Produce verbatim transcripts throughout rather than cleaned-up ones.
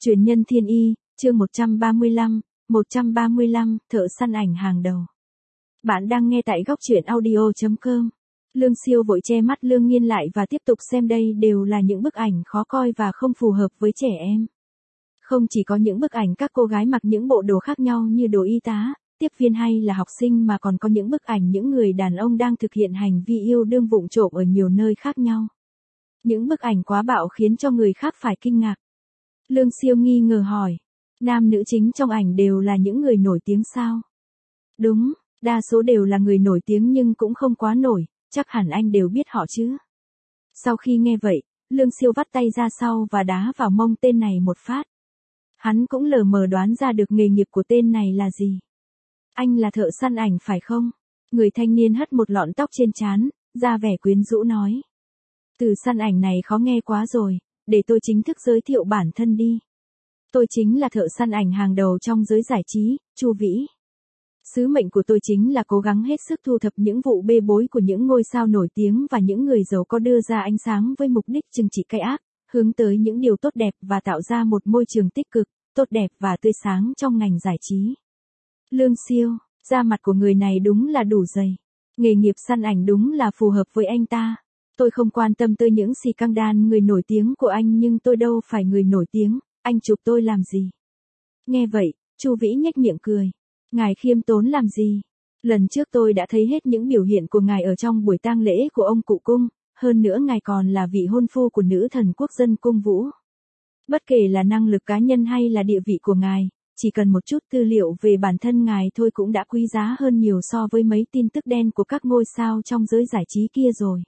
Truyền nhân thiên y, chương một trăm ba mươi lăm, một trăm ba mươi lăm, thợ săn ảnh hàng đầu. Bạn đang nghe tại góc truyện audio chấm com. Lương Siêu vội che mắt Lương Nghiên lại và tiếp tục xem, đây đều là những bức ảnh khó coi và không phù hợp với trẻ em. Không chỉ có những bức ảnh các cô gái mặc những bộ đồ khác nhau như đồ y tá, tiếp viên hay là học sinh, mà còn có những bức ảnh những người đàn ông đang thực hiện hành vi yêu đương vụng trộm ở nhiều nơi khác nhau. Những bức ảnh quá bạo khiến cho người khác phải kinh ngạc. Lương Siêu nghi ngờ hỏi, nam nữ chính trong ảnh đều là những người nổi tiếng sao? Đúng, đa số đều là người nổi tiếng nhưng cũng không quá nổi, chắc hẳn anh đều biết họ chứ. Sau khi nghe vậy, Lương Siêu vắt tay ra sau và đá vào mông tên này một phát. Hắn cũng lờ mờ đoán ra được nghề nghiệp của tên này là gì. Anh là thợ săn ảnh phải không? Người thanh niên hất một lọn tóc trên trán, ra vẻ quyến rũ nói. Từ săn ảnh này khó nghe quá rồi, để tôi chính thức giới thiệu bản thân đi. Tôi chính là thợ săn ảnh hàng đầu trong giới giải trí, Chu Vĩ. Sứ mệnh của tôi chính là cố gắng hết sức thu thập những vụ bê bối của những ngôi sao nổi tiếng và những người giàu có đưa ra ánh sáng với mục đích trừng trị cái ác, hướng tới những điều tốt đẹp và tạo ra một môi trường tích cực, tốt đẹp và tươi sáng trong ngành giải trí. Lương Siêu, da mặt của người này đúng là đủ dày. Nghề nghiệp săn ảnh đúng là phù hợp với anh ta. Tôi không quan tâm tới những xì căng đan người nổi tiếng của anh, nhưng tôi đâu phải người nổi tiếng, anh chụp tôi làm gì? Nghe vậy, Chu Vĩ nhếch miệng cười. Ngài khiêm tốn làm gì? Lần trước tôi đã thấy hết những biểu hiện của ngài ở trong buổi tang lễ của ông cụ cung, hơn nữa ngài còn là vị hôn phu của nữ thần quốc dân Cung Vũ. Bất kể là năng lực cá nhân hay là địa vị của ngài, chỉ cần một chút tư liệu về bản thân ngài thôi cũng đã quý giá hơn nhiều so với mấy tin tức đen của các ngôi sao trong giới giải trí kia rồi.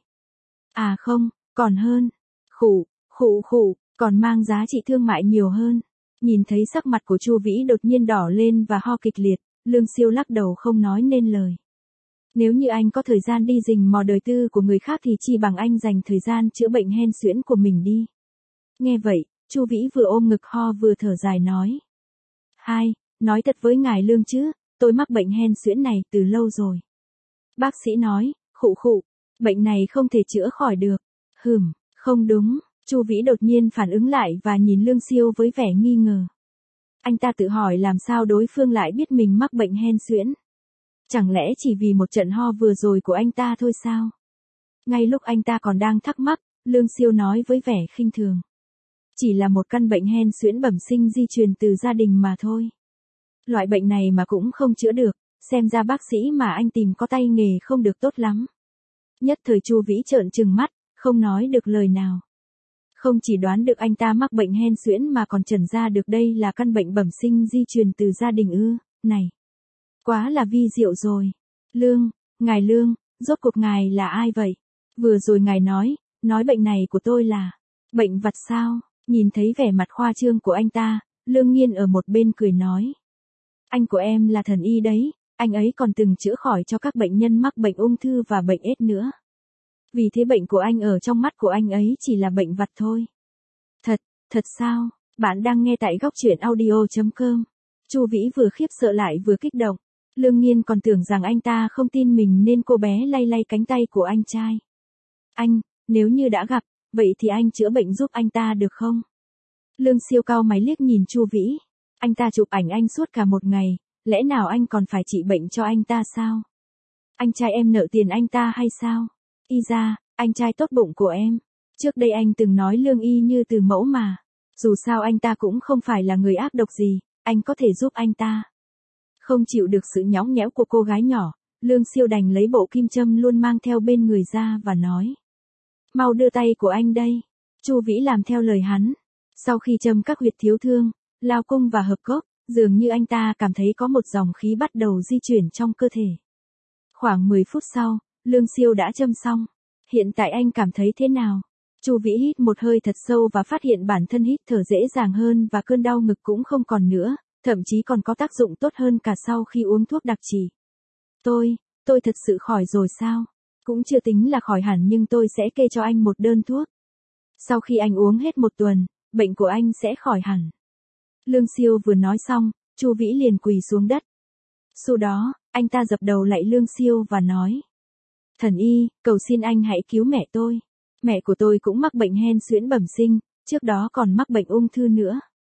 À không, còn hơn. Khụ, khụ khụ, còn mang giá trị thương mại nhiều hơn. Nhìn thấy sắc mặt của Chu Vĩ đột nhiên đỏ lên và ho kịch liệt, Lương Siêu lắc đầu không nói nên lời. Nếu như anh có thời gian đi rình mò đời tư của người khác thì chi bằng anh dành thời gian chữa bệnh hen suyễn của mình đi. Nghe vậy, Chu Vĩ vừa ôm ngực ho vừa thở dài nói. Hai, nói thật với ngài Lương chứ, tôi mắc bệnh hen suyễn này từ lâu rồi. Bác sĩ nói, khụ khụ, bệnh này không thể chữa khỏi được. Hừm, không đúng. Chu Vĩ đột nhiên phản ứng lại và nhìn Lương Siêu với vẻ nghi ngờ. Anh ta tự hỏi làm sao đối phương lại biết mình mắc bệnh hen suyễn. Chẳng lẽ chỉ vì một trận ho vừa rồi của anh ta thôi sao? Ngay lúc anh ta còn đang thắc mắc, Lương Siêu nói với vẻ khinh thường. Chỉ là một căn bệnh hen suyễn bẩm sinh di truyền từ gia đình mà thôi. Loại bệnh này mà cũng không chữa được, xem ra bác sĩ mà anh tìm có tay nghề không được tốt lắm. Nhất thời Chu Vĩ trợn trừng mắt, không nói được lời nào. Không chỉ đoán được anh ta mắc bệnh hen suyễn mà còn chẩn ra được đây là căn bệnh bẩm sinh di truyền từ gia đình ư, này. Quá là vi diệu rồi. Lương, ngài Lương, rốt cuộc ngài là ai vậy? Vừa rồi ngài nói, nói bệnh này của tôi là bệnh vặt sao? Nhìn thấy vẻ mặt khoa trương của anh ta, Lương Nghiên ở một bên cười nói. Anh của em là thần y đấy, anh ấy còn từng chữa khỏi cho các bệnh nhân mắc bệnh ung thư và bệnh ết nữa. Vì thế bệnh của anh ở trong mắt của anh ấy chỉ là bệnh vặt thôi. Thật, thật sao? Bạn đang nghe tại góc truyện audio chấm com. Chu Vĩ vừa khiếp sợ lại vừa kích động. Lương Nghiên còn tưởng rằng anh ta không tin mình nên cô bé lay lay cánh tay của anh trai. Anh, nếu như đã gặp, vậy thì anh chữa bệnh giúp anh ta được không? Lương Siêu cau mày liếc nhìn Chu Vĩ. Anh ta chụp ảnh anh suốt cả một ngày, lẽ nào anh còn phải trị bệnh cho anh ta sao? Anh trai em nợ tiền anh ta hay sao? Y ra, anh trai tốt bụng của em. Trước đây anh từng nói Lương Y như từ mẫu mà. Dù sao anh ta cũng không phải là người ác độc gì, anh có thể giúp anh ta. Không chịu được sự nhõng nhẽo của cô gái nhỏ, Lương Siêu đành lấy bộ kim châm luôn mang theo bên người ra và nói. Mau đưa tay của anh đây. Chu Vĩ làm theo lời hắn. Sau khi châm các huyệt thiếu thương, lao cung và hợp cốc, dường như anh ta cảm thấy có một dòng khí bắt đầu di chuyển trong cơ thể. Khoảng mười phút sau, Lương Siêu đã châm xong. Hiện tại anh cảm thấy thế nào? Chu Vĩ hít một hơi thật sâu và phát hiện bản thân hít thở dễ dàng hơn và cơn đau ngực cũng không còn nữa, thậm chí còn có tác dụng tốt hơn cả sau khi uống thuốc đặc trị. Tôi, tôi thật sự khỏi rồi sao? Cũng chưa tính là khỏi hẳn nhưng tôi sẽ kê cho anh một đơn thuốc. Sau khi anh uống hết một tuần, bệnh của anh sẽ khỏi hẳn. Lương Siêu vừa nói xong, Chu Vĩ liền quỳ xuống đất. Sau đó, anh ta dập đầu lạy Lương Siêu và nói. Thần y, cầu xin anh hãy cứu mẹ tôi. Mẹ của tôi cũng mắc bệnh hen suyễn bẩm sinh, trước đó còn mắc bệnh ung thư nữa.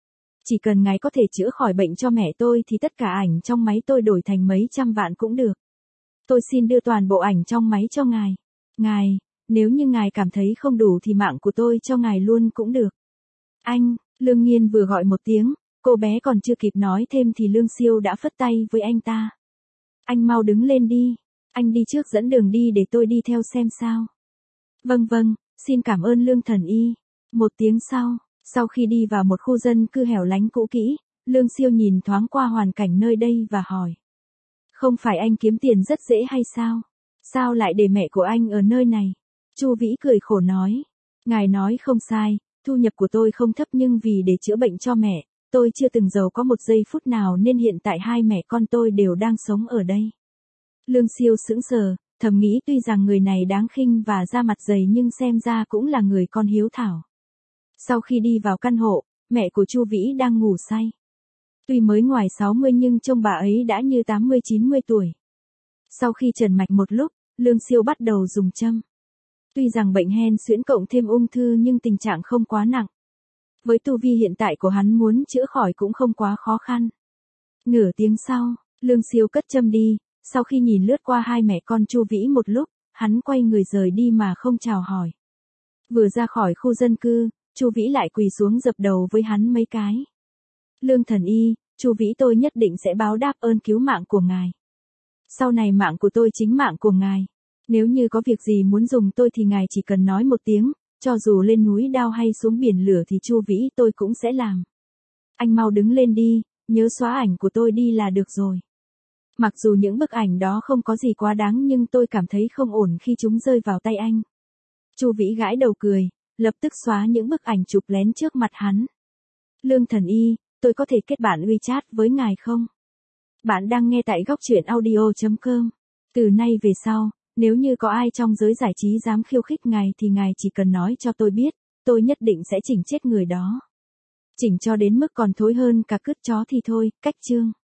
Chỉ cần ngài có thể chữa khỏi bệnh cho mẹ tôi thì tất cả ảnh trong máy tôi đổi thành mấy trăm vạn cũng được. Tôi xin đưa toàn bộ ảnh trong máy cho ngài. Ngài, nếu như ngài cảm thấy không đủ thì mạng của tôi cho ngài luôn cũng được. Anh, Lương Nhiên vừa gọi một tiếng, cô bé còn chưa kịp nói thêm thì Lương Siêu đã phất tay với anh ta. Anh mau đứng lên đi, anh đi trước dẫn đường đi để tôi đi theo xem sao. Vâng vâng, xin cảm ơn Lương thần y. Một tiếng sau, sau khi đi vào một khu dân cư hẻo lánh cũ kỹ, Lương Siêu nhìn thoáng qua hoàn cảnh nơi đây và hỏi. Không phải anh kiếm tiền rất dễ hay sao? Sao lại để mẹ của anh ở nơi này? Chu Vĩ cười khổ nói. Ngài nói không sai, thu nhập của tôi không thấp nhưng vì để chữa bệnh cho mẹ, tôi chưa từng giàu có một giây phút nào nên hiện tại hai mẹ con tôi đều đang sống ở đây. Lương Siêu sững sờ, thầm nghĩ tuy rằng người này đáng khinh và da mặt dày nhưng xem ra cũng là người con hiếu thảo. Sau khi đi vào căn hộ, mẹ của Chu Vĩ đang ngủ say. Tuy mới ngoài sáu mươi nhưng trông bà ấy đã như tám mươi chín mươi tuổi. Sau khi trần mạch một lúc, Lương Siêu bắt đầu dùng châm. Tuy rằng bệnh hen suyễn cộng thêm ung thư nhưng tình trạng không quá nặng. Với tu vi hiện tại của hắn muốn chữa khỏi cũng không quá khó khăn. Nửa tiếng sau, Lương Siêu cất châm đi, sau khi nhìn lướt qua hai mẹ con Chu Vĩ một lúc, hắn quay người rời đi mà không chào hỏi. Vừa ra khỏi khu dân cư, Chu Vĩ lại quỳ xuống dập đầu với hắn mấy cái. Lương thần y, Chu Vĩ tôi nhất định sẽ báo đáp ơn cứu mạng của ngài. Sau này mạng của tôi chính mạng của ngài. Nếu như có việc gì muốn dùng tôi thì ngài chỉ cần nói một tiếng, cho dù lên núi đao hay xuống biển lửa thì Chu Vĩ tôi cũng sẽ làm. Anh mau đứng lên đi, nhớ xóa ảnh của tôi đi là được rồi. Mặc dù những bức ảnh đó không có gì quá đáng nhưng tôi cảm thấy không ổn khi chúng rơi vào tay anh. Chu Vĩ gãi đầu cười, lập tức xóa những bức ảnh chụp lén trước mặt hắn. Lương thần y, tôi có thể kết bạn WeChat với ngài không? Bạn đang nghe tại góc truyện audio chấm com. Từ nay về sau, nếu như có ai trong giới giải trí dám khiêu khích ngài thì ngài chỉ cần nói cho tôi biết, tôi nhất định sẽ chỉnh chết người đó. Chỉnh cho đến mức còn thối hơn cả cứt chó thì thôi, cách chương.